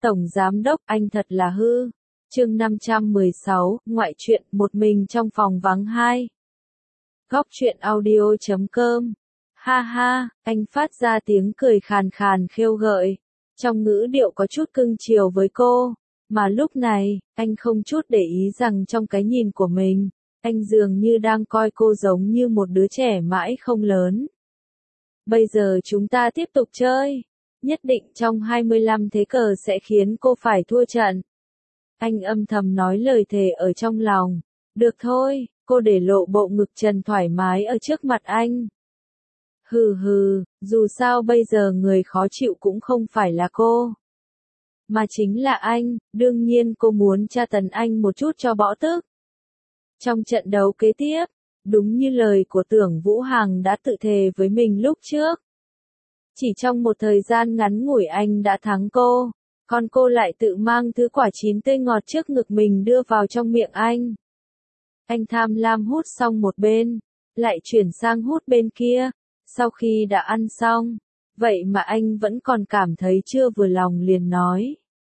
Tổng Giám Đốc, anh thật là hư. Chương 516, ngoại truyện, một mình trong phòng vắng 2. Góc truyện audio.com. Ha ha, anh phát ra tiếng cười khàn khàn khêu gợi, trong ngữ điệu có chút cưng chiều với cô, mà lúc này, anh không chút để ý rằng trong cái nhìn của mình, anh dường như đang coi cô giống như một đứa trẻ mãi không lớn. Bây giờ chúng ta tiếp tục chơi. Nhất định trong 25 thế cờ sẽ khiến cô phải thua trận. Anh âm thầm nói lời thề ở trong lòng. Được thôi, cô để lộ bộ ngực trần thoải mái ở trước mặt anh. Hừ hừ, dù sao bây giờ người khó chịu cũng không phải là cô, mà chính là anh, đương nhiên cô muốn tra tấn anh một chút cho bỏ tức. Trong trận đấu kế tiếp, đúng như lời của Tưởng Vũ Hằng đã tự thề với mình lúc trước. Chỉ trong một thời gian ngắn ngủi anh đã thắng cô, còn cô lại tự mang thứ quả chín tươi ngọt trước ngực mình đưa vào trong miệng anh. Anh tham lam hút xong một bên, lại chuyển sang hút bên kia, sau khi đã ăn xong, vậy mà anh vẫn còn cảm thấy chưa vừa lòng liền nói.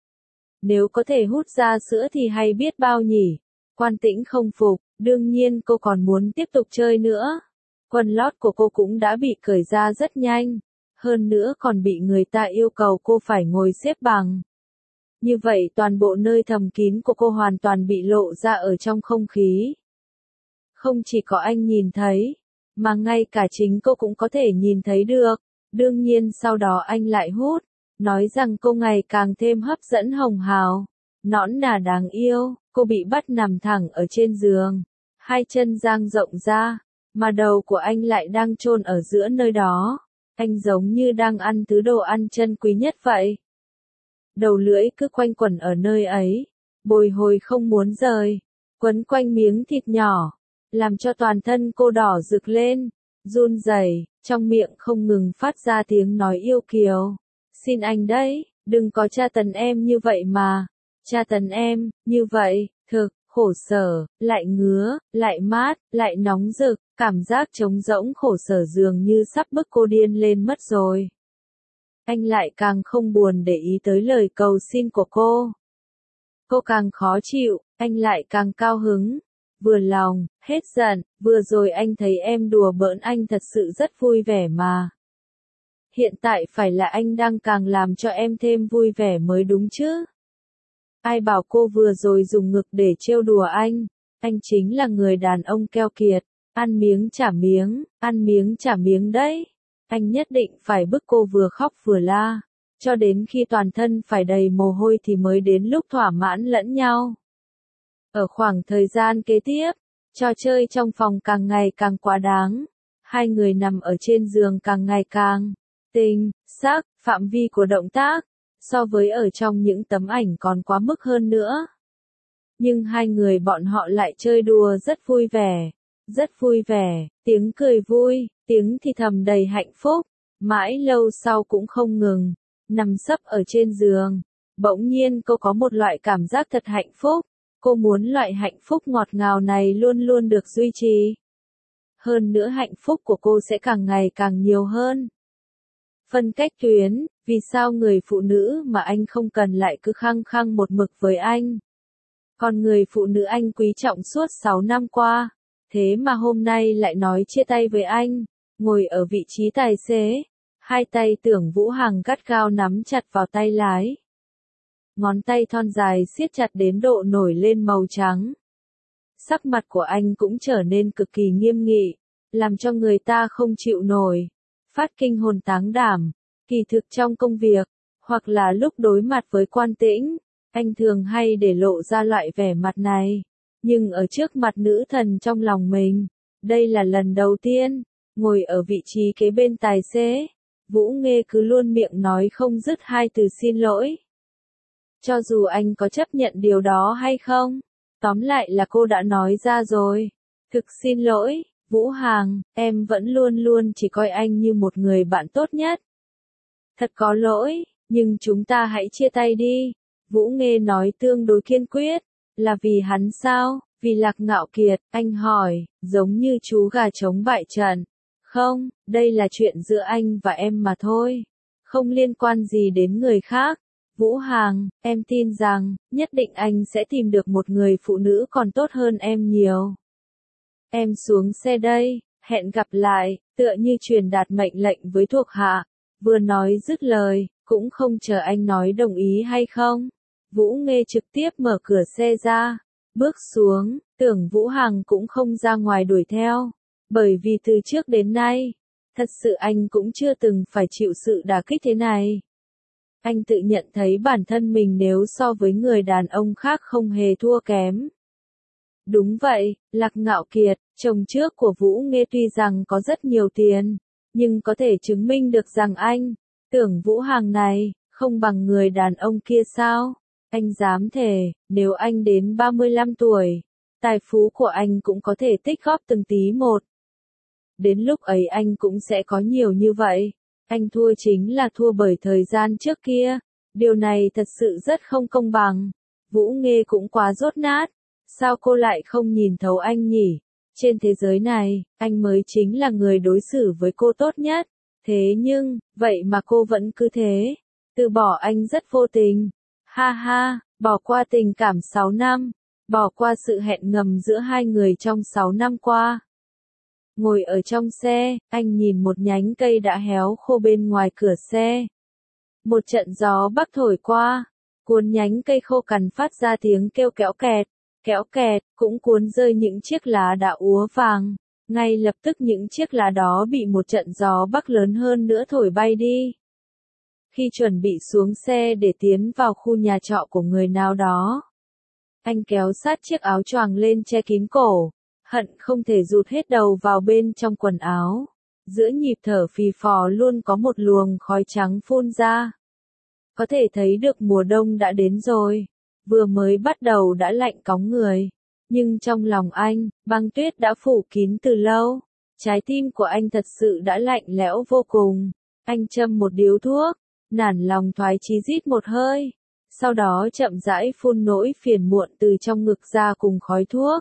Nếu có thể hút ra sữa thì hay biết bao nhỉ. Quan Tĩnh không phục, đương nhiên cô còn muốn tiếp tục chơi nữa. Quần lót của cô cũng đã bị cởi ra rất nhanh. Hơn nữa còn bị người ta yêu cầu cô phải ngồi xếp bằng. Như vậy toàn bộ nơi thầm kín của cô hoàn toàn bị lộ ra ở trong không khí. Không chỉ có anh nhìn thấy, mà ngay cả chính cô cũng có thể nhìn thấy được. Đương nhiên sau đó anh lại hút, nói rằng cô ngày càng thêm hấp dẫn hồng hào, nõn nà đáng yêu. Cô bị bắt nằm thẳng ở trên giường, hai chân dang rộng ra, mà đầu của anh lại đang chôn ở giữa nơi đó. Anh giống như đang ăn thứ đồ ăn chân quý nhất vậy. Đầu lưỡi cứ quanh quẩn ở nơi ấy, bồi hồi không muốn rời, quấn quanh miếng thịt nhỏ, làm cho toàn thân cô đỏ rực lên, run rẩy, trong miệng không ngừng phát ra tiếng nói yêu kiều. Xin anh đấy, đừng có tra tấn em như vậy mà. Tra tấn em, như vậy, thực, khổ sở, lại ngứa, lại mát, lại nóng rực, cảm giác trống rỗng khổ sở dường như sắp bức cô điên lên mất rồi. Anh lại càng không buồn để ý tới lời cầu xin của cô. Cô càng khó chịu, anh lại càng cao hứng, vừa lòng, hết giận, vừa rồi anh thấy em đùa bỡn anh thật sự rất vui vẻ mà. Hiện tại phải là anh đang càng làm cho em thêm vui vẻ mới đúng chứ. Ai bảo cô vừa rồi dùng ngực để trêu đùa anh chính là người đàn ông keo kiệt, ăn miếng trả miếng đấy. Anh nhất định phải bức cô vừa khóc vừa la, cho đến khi toàn thân phải đầy mồ hôi thì mới đến lúc thỏa mãn lẫn nhau. Ở khoảng thời gian kế tiếp, trò chơi trong phòng càng ngày càng quá đáng, hai người nằm ở trên giường càng ngày càng tinh xác, phạm vi của động tác so với ở trong những tấm ảnh còn quá mức hơn nữa. Nhưng hai người bọn họ lại chơi đùa rất vui vẻ, tiếng cười vui, tiếng thì thầm đầy hạnh phúc, mãi lâu sau cũng không ngừng, nằm sấp ở trên giường. Bỗng nhiên cô có một loại cảm giác thật hạnh phúc, cô muốn loại hạnh phúc ngọt ngào này luôn luôn được duy trì. Hơn nữa hạnh phúc của cô sẽ càng ngày càng nhiều hơn. Phân cách tuyến, vì sao người phụ nữ mà anh không cần lại cứ khăng khăng một mực với anh. Còn người phụ nữ anh quý trọng suốt 6 năm qua, thế mà hôm nay lại nói chia tay với anh, ngồi ở vị trí tài xế, hai tay Tưởng Vũ Hằng gắt gao nắm chặt vào tay lái. Ngón tay thon dài siết chặt đến độ nổi lên màu trắng. Sắc mặt của anh cũng trở nên cực kỳ nghiêm nghị, làm cho người ta không chịu nổi. Phát kinh hồn táng đảm, kỳ thực trong công việc, hoặc là lúc đối mặt với Quan Tĩnh, anh thường hay để lộ ra loại vẻ mặt này. Nhưng ở trước mặt nữ thần trong lòng mình, đây là lần đầu tiên, ngồi ở vị trí kế bên tài xế, Vũ Nghê cứ luôn miệng nói không dứt hai từ xin lỗi. Cho dù anh có chấp nhận điều đó hay không, tóm lại là cô đã nói ra rồi. Thực xin lỗi, Vũ Hằng, em vẫn luôn luôn chỉ coi anh như một người bạn tốt nhất. Thật có lỗi, nhưng chúng ta hãy chia tay đi. Vũ Nghê nói tương đối kiên quyết. Là vì hắn sao? Vì Lạc Ngạo Kiệt, anh hỏi, giống như chú gà trống bại trận. Không, đây là chuyện giữa anh và em mà thôi. Không liên quan gì đến người khác. Vũ Hằng, em tin rằng, nhất định anh sẽ tìm được một người phụ nữ còn tốt hơn em nhiều. Em xuống xe đây, hẹn gặp lại, tựa như truyền đạt mệnh lệnh với thuộc hạ. Vừa nói dứt lời, cũng không chờ anh nói đồng ý hay không. Vũ Nghê trực tiếp mở cửa xe ra, bước xuống, Tưởng Vũ Hằng cũng không ra ngoài đuổi theo. Bởi vì từ trước đến nay, thật sự anh cũng chưa từng phải chịu sự đả kích thế này. Anh tự nhận thấy bản thân mình nếu so với người đàn ông khác không hề thua kém. Đúng vậy, Lạc Ngạo Kiệt, chồng trước của Vũ Nghê tuy rằng có rất nhiều tiền, nhưng có thể chứng minh được rằng anh, Tưởng Vũ Hằng này, không bằng người đàn ông kia sao? Anh dám thề, nếu anh đến 35 tuổi, tài phú của anh cũng có thể tích góp từng tí một. Đến lúc ấy anh cũng sẽ có nhiều như vậy. Anh thua chính là thua bởi thời gian trước kia. Điều này thật sự rất không công bằng. Vũ Nghê cũng quá dốt nát. Sao cô lại không nhìn thấu anh nhỉ? Trên thế giới này, anh mới chính là người đối xử với cô tốt nhất. Thế nhưng, vậy mà cô vẫn cứ thế. Từ bỏ anh rất vô tình. Ha ha, bỏ qua tình cảm 6 năm. Bỏ qua sự hẹn ngầm giữa hai người trong 6 năm qua. Ngồi ở trong xe, anh nhìn một nhánh cây đã héo khô bên ngoài cửa xe. Một trận gió bắc thổi qua, cuốn nhánh cây khô cằn phát ra tiếng kêu kéo kẹt, cũng cuốn rơi những chiếc lá đã úa vàng. Ngay lập tức những chiếc lá đó bị một trận gió bắc lớn hơn nữa thổi bay đi. Khi chuẩn bị xuống xe để tiến vào khu nhà trọ của người nào đó, anh kéo sát chiếc áo choàng lên che kín cổ. Hận không thể rụt hết đầu vào bên trong quần áo. Giữa nhịp thở phì phò luôn có một luồng khói trắng phun ra. Có thể thấy được mùa đông đã đến rồi. Vừa mới bắt đầu đã lạnh cóng người. Nhưng trong lòng anh, băng tuyết đã phủ kín từ lâu. Trái tim của anh thật sự đã lạnh lẽo vô cùng. Anh châm một điếu thuốc, nản lòng thoái chí rít một hơi. Sau đó chậm rãi phun nỗi phiền muộn từ trong ngực ra cùng khói thuốc.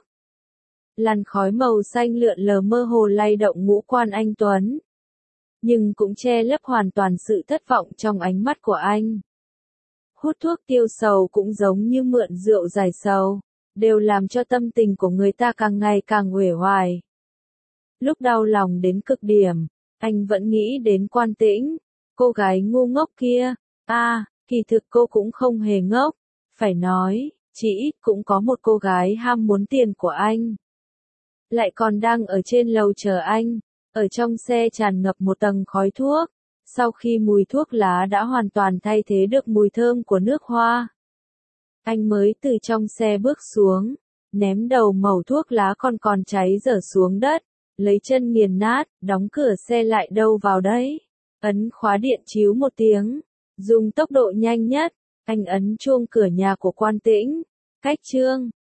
Làn khói màu xanh lượn lờ mơ hồ lay động ngũ quan anh Tuấn. Nhưng cũng che lấp hoàn toàn sự thất vọng trong ánh mắt của anh. Hút thuốc tiêu sầu cũng giống như mượn rượu giải sầu, đều làm cho tâm tình của người ta càng ngày càng uể oải. Lúc đau lòng đến cực điểm, anh vẫn nghĩ đến Quan Tĩnh, cô gái ngu ngốc kia. Kỳ thực cô cũng không hề ngốc, phải nói, chỉ ít cũng có một cô gái ham muốn tiền của anh. Lại còn đang ở trên lầu chờ anh, ở trong xe tràn ngập một tầng khói thuốc, sau khi mùi thuốc lá đã hoàn toàn thay thế được mùi thơm của nước hoa. Anh mới từ trong xe bước xuống, ném đầu mẩu thuốc lá còn cháy dở xuống đất, lấy chân nghiền nát, đóng cửa xe lại đâu vào đấy, ấn khóa điện chíu một tiếng, dùng tốc độ nhanh nhất, anh ấn chuông cửa nhà của Quan Tĩnh, cách chương